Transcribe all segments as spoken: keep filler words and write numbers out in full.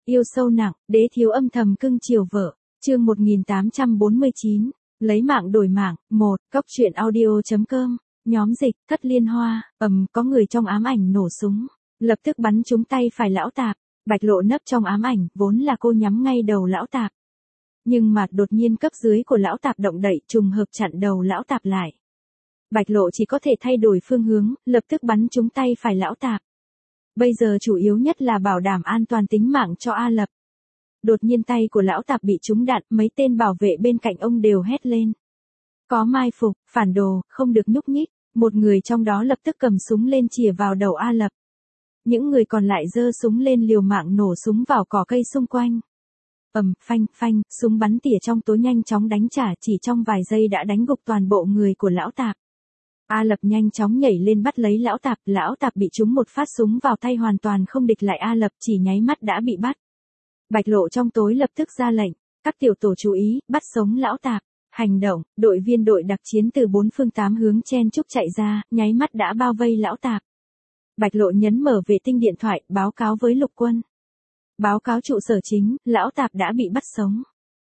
Yêu sâu nặng, đế thiếu âm thầm cưng chiều vợ. Chương một nghìn tám trăm bốn mươi chín, lấy mạng đổi mạng. một. Cốc truyện audio chấm com. Nhóm dịch, Thất Liên Hoa. Ầm, có người trong ám ảnh nổ súng, lập tức bắn trúng tay phải lão tạp. Bạch Lộ nấp trong ám ảnh, vốn là cô nhắm ngay đầu lão tạp. Nhưng mà đột nhiên cấp dưới của lão tạp động đậy, trùng hợp chặn đầu lão tạp lại. Bạch Lộ chỉ có thể thay đổi phương hướng, lập tức bắn trúng tay phải lão tạp. Bây giờ chủ yếu nhất là bảo đảm an toàn tính mạng cho A Lập. Đột nhiên tay của lão tạp bị trúng đạn, mấy tên bảo vệ bên cạnh ông đều hét lên. Có mai phục, phản đồ, không được nhúc nhích. Một người trong đó lập tức cầm súng lên chĩa vào đầu A Lập. Những người còn lại giơ súng lên liều mạng nổ súng vào cỏ cây xung quanh. Ầm, phanh, phanh, súng bắn tỉa trong tối nhanh chóng đánh trả, chỉ trong vài giây đã đánh gục toàn bộ người của lão tạp. A Lập nhanh chóng nhảy lên bắt lấy lão tạp, lão tạp bị trúng một phát súng vào tay hoàn toàn không địch lại A Lập, chỉ nháy mắt đã bị bắt. Bạch Lộ trong tối lập tức ra lệnh, các tiểu tổ chú ý, bắt sống lão tạp. Hành động, đội viên đội đặc chiến từ bốn phương tám hướng chen chúc chạy ra, nháy mắt đã bao vây lão tạp. Bạch Lộ nhấn mở vệ tinh điện thoại, báo cáo với lục quân. Báo cáo trụ sở chính, lão tạp đã bị bắt sống.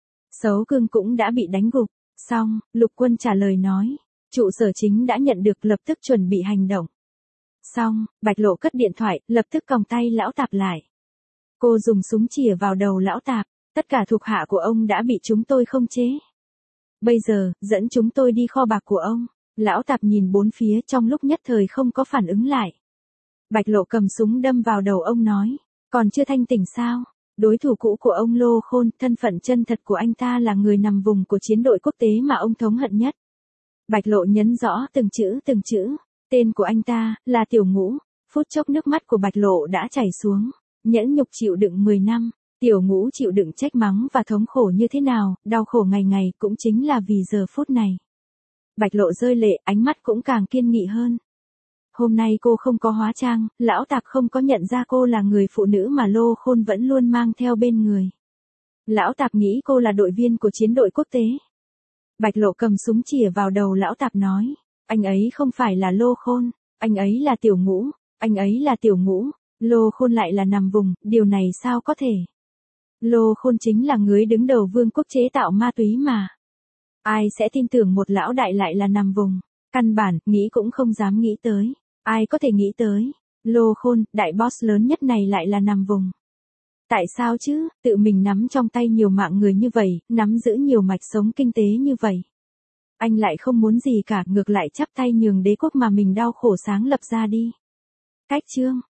Sấu Cương cũng đã bị đánh gục. Xong, lục quân trả lời nói. Trụ sở chính đã nhận được, lập tức chuẩn bị hành động. Xong, Bạch Lộ cất điện thoại, lập tức còng tay lão tạp lại. Cô dùng súng chĩa vào đầu lão tạp. Tất cả thuộc hạ của ông đã bị chúng tôi không chế. Bây giờ, dẫn chúng tôi đi kho bạc của ông. Lão tạp nhìn bốn phía, trong lúc nhất thời không có phản ứng lại. Bạch Lộ cầm súng đâm vào đầu ông nói. Còn chưa thanh tỉnh sao? Đối thủ cũ của ông Lô Khôn, thân phận chân thật của anh ta là người nằm vùng của chiến đội quốc tế mà ông thống hận nhất. Bạch Lộ nhấn rõ từng chữ từng chữ. Tên của anh ta, là Tiểu Ngũ. Phút chốc nước mắt của Bạch Lộ đã chảy xuống. Nhẫn nhục chịu đựng mười năm. Tiểu Ngũ chịu đựng trách mắng và thống khổ như thế nào, đau khổ ngày ngày cũng chính là vì giờ phút này. Bạch Lộ rơi lệ, ánh mắt cũng càng kiên nghị hơn. Hôm nay cô không có hóa trang, lão tạp không có nhận ra cô là người phụ nữ mà Lô Khôn vẫn luôn mang theo bên người. Lão tạp nghĩ cô là đội viên của chiến đội quốc tế. Bạch Lộ cầm súng chĩa vào đầu lão tạp nói, anh ấy không phải là Lô Khôn, anh ấy là Tiểu Ngũ, anh ấy là Tiểu Ngũ, Lô Khôn lại là nằm vùng, điều này sao có thể? Lô Khôn chính là người đứng đầu vương quốc chế tạo ma túy mà. Ai sẽ tin tưởng một lão đại lại là nằm vùng? Căn bản, nghĩ cũng không dám nghĩ tới. Ai có thể nghĩ tới? Lô Khôn, đại boss lớn nhất này lại là nằm vùng. Tại sao chứ, tự mình nắm trong tay nhiều mạng người như vậy, nắm giữ nhiều mạch sống kinh tế như vậy. Anh lại không muốn gì cả, ngược lại chắp tay nhường đế quốc mà mình đau khổ sáng lập ra đi. Cách chương.